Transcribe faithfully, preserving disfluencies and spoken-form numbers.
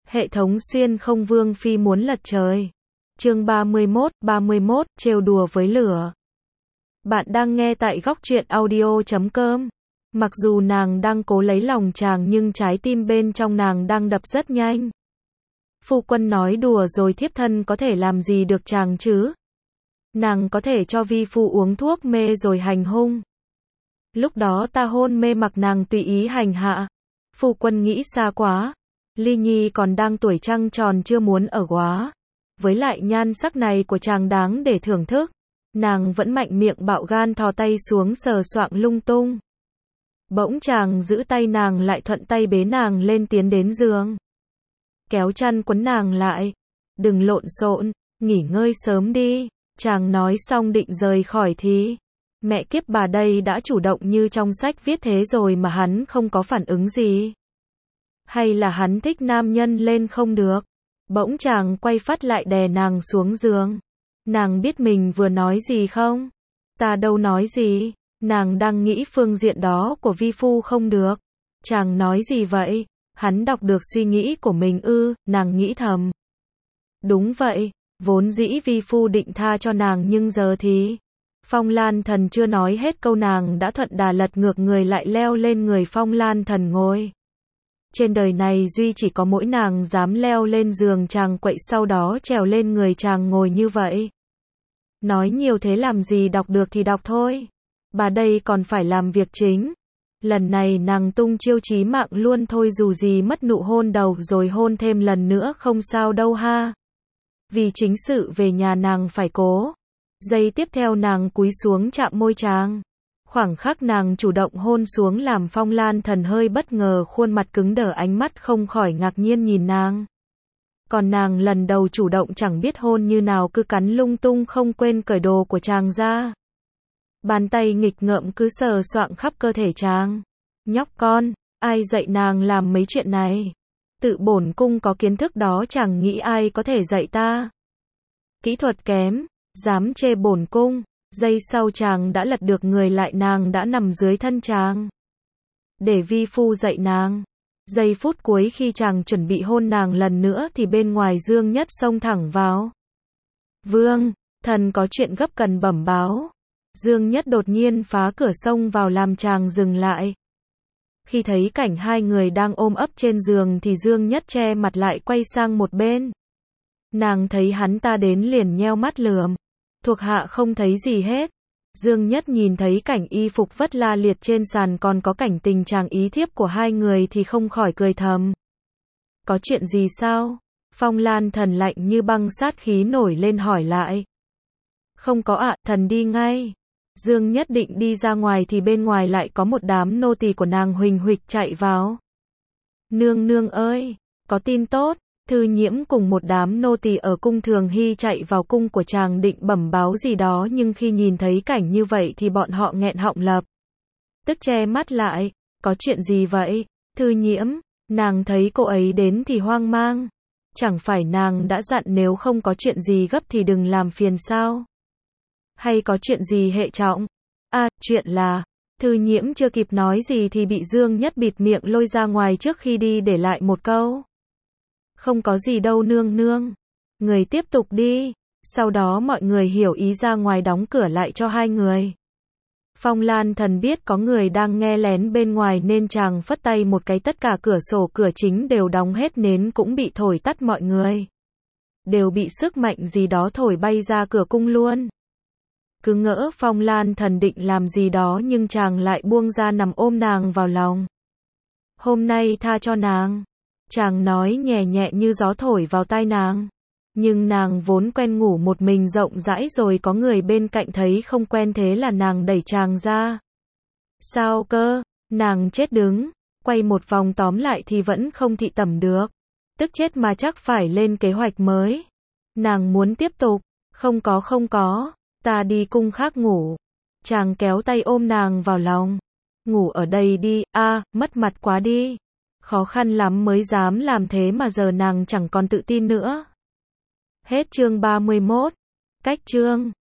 Hệ thống xuyên không vương phi muốn lật trời. Chương ba mươi mốt, ba mươi mốt, trêu đùa với lửa. Bạn đang nghe tại góc truyện audio chấm com. Mặc dù nàng đang cố lấy lòng chàng nhưng trái tim bên trong nàng đang đập rất nhanh. Phu quân nói đùa rồi, thiếp thân có thể làm gì được chàng chứ? Nàng có thể cho vi phu uống thuốc mê rồi hành hung. Lúc đó ta hôn mê mặc nàng tùy ý hành hạ. Phu quân nghĩ xa quá. Ly Nhi còn đang tuổi trăng tròn chưa muốn ở quá. Với lại nhan sắc này của chàng đáng để thưởng thức. Nàng vẫn mạnh miệng bạo gan thò tay xuống sờ soạng lung tung. Bỗng chàng giữ tay nàng lại, thuận tay bế nàng lên tiến đến giường. Kéo chăn quấn nàng lại. Đừng lộn xộn, nghỉ ngơi sớm đi. Chàng nói xong định rời khỏi thì mẹ kiếp bà đây đã chủ động như trong sách viết thế rồi mà hắn không có phản ứng gì. Hay là hắn thích nam nhân lên không được? Bỗng chàng quay phát lại đè nàng xuống giường. Nàng biết mình vừa nói gì không? Ta đâu nói gì. Nàng đang nghĩ phương diện đó của vi phu không được. Chàng nói gì vậy? Hắn đọc được suy nghĩ của mình ư? Nàng nghĩ thầm. Đúng vậy, vốn dĩ vi phu định tha cho nàng nhưng giờ thì... Phong Lan Thần chưa nói hết câu nàng đã thuận đà lật ngược người lại leo lên người Phong Lan Thần ngồi. Trên đời này duy chỉ có mỗi nàng dám leo lên giường chàng quậy, sau đó trèo lên người chàng ngồi như vậy. Nói nhiều thế làm gì, đọc được thì đọc thôi. Bà đây còn phải làm việc chính. Lần này nàng tung chiêu chí mạng luôn thôi, dù gì mất nụ hôn đầu rồi hôn thêm lần nữa không sao đâu ha. Vì chính sự về nhà nàng phải cố. Giây tiếp theo nàng cúi xuống chạm môi chàng. Khoảng khắc nàng chủ động hôn xuống làm Phong Lan Thần hơi bất ngờ, khuôn mặt cứng đờ, ánh mắt không khỏi ngạc nhiên nhìn nàng. Còn nàng lần đầu chủ động chẳng biết hôn như nào, cứ cắn lung tung không quên cởi đồ của chàng ra. Bàn tay nghịch ngợm cứ sờ soạng khắp cơ thể chàng. Nhóc con, ai dạy nàng làm mấy chuyện này? Tự bổn cung có kiến thức đó, chẳng nghĩ ai có thể dạy ta. Kỹ thuật kém, dám chê bổn cung. Giây sau chàng đã lật được người lại, nàng đã nằm dưới thân chàng. Để vi phu dạy nàng. Giây phút cuối khi chàng chuẩn bị hôn nàng lần nữa thì bên ngoài Dương Nhất xông thẳng vào. Vương, thần có chuyện gấp cần bẩm báo. Dương Nhất đột nhiên phá cửa xông vào làm chàng dừng lại. Khi thấy cảnh hai người đang ôm ấp trên giường thì Dương Nhất che mặt lại, quay sang một bên. Nàng thấy hắn ta đến liền nheo mắt lườm. Thuộc hạ không thấy gì hết. Dương Nhất nhìn thấy cảnh y phục vất la liệt trên sàn, còn có cảnh tình trạng ý thiếp của hai người thì không khỏi cười thầm. Có chuyện gì sao? Phong Lan Thần lạnh như băng sát khí nổi lên hỏi lại. Không có ạ, thần đi ngay. Dương Nhất định đi ra ngoài thì bên ngoài lại có một đám nô tỳ của nàng huỳnh huỵch chạy vào. Nương nương ơi, có tin tốt. Thư Nhiễm cùng một đám nô tỳ ở cung Thường Hy chạy vào cung của chàng định bẩm báo gì đó, nhưng khi nhìn thấy cảnh như vậy thì bọn họ nghẹn họng lập tức che mắt lại. Có chuyện gì vậy? Thư Nhiễm, nàng thấy cô ấy đến thì hoang mang. Chẳng phải nàng đã dặn nếu không có chuyện gì gấp thì đừng làm phiền sao? Hay có chuyện gì hệ trọng? À, chuyện là... Thư Nhiễm chưa kịp nói gì thì bị Dương Nhất bịt miệng lôi ra ngoài trước khi đi, để lại một câu. Không có gì đâu nương nương. Người tiếp tục đi. Sau đó mọi người hiểu ý ra ngoài đóng cửa lại cho hai người. Phong Lan Thần biết có người đang nghe lén bên ngoài nên chàng phất tay một cái, tất cả cửa sổ cửa chính đều đóng hết, nến cũng bị thổi tắt, mọi người đều bị sức mạnh gì đó thổi bay ra cửa cung luôn. Cứ ngỡ Phong Lan Thần định làm gì đó nhưng chàng lại buông ra nằm ôm nàng vào lòng. Hôm nay tha cho nàng. Chàng nói nhẹ nhẹ như gió thổi vào tai nàng. Nhưng nàng vốn quen ngủ một mình rộng rãi rồi, có người bên cạnh thấy không quen thế là nàng đẩy chàng ra. Sao cơ? Nàng chết đứng. Quay một vòng tóm lại thì vẫn không thị tẩm được. Tức chết mà chắc phải lên kế hoạch mới. Nàng muốn tiếp tục. Không có không có. Ta đi cung khác ngủ. Chàng kéo tay ôm nàng vào lòng. Ngủ ở đây đi, a à, mất mặt quá đi. Khó khăn lắm mới dám làm thế mà giờ nàng chẳng còn tự tin nữa. Hết chương ba mươi mốt. Cách chương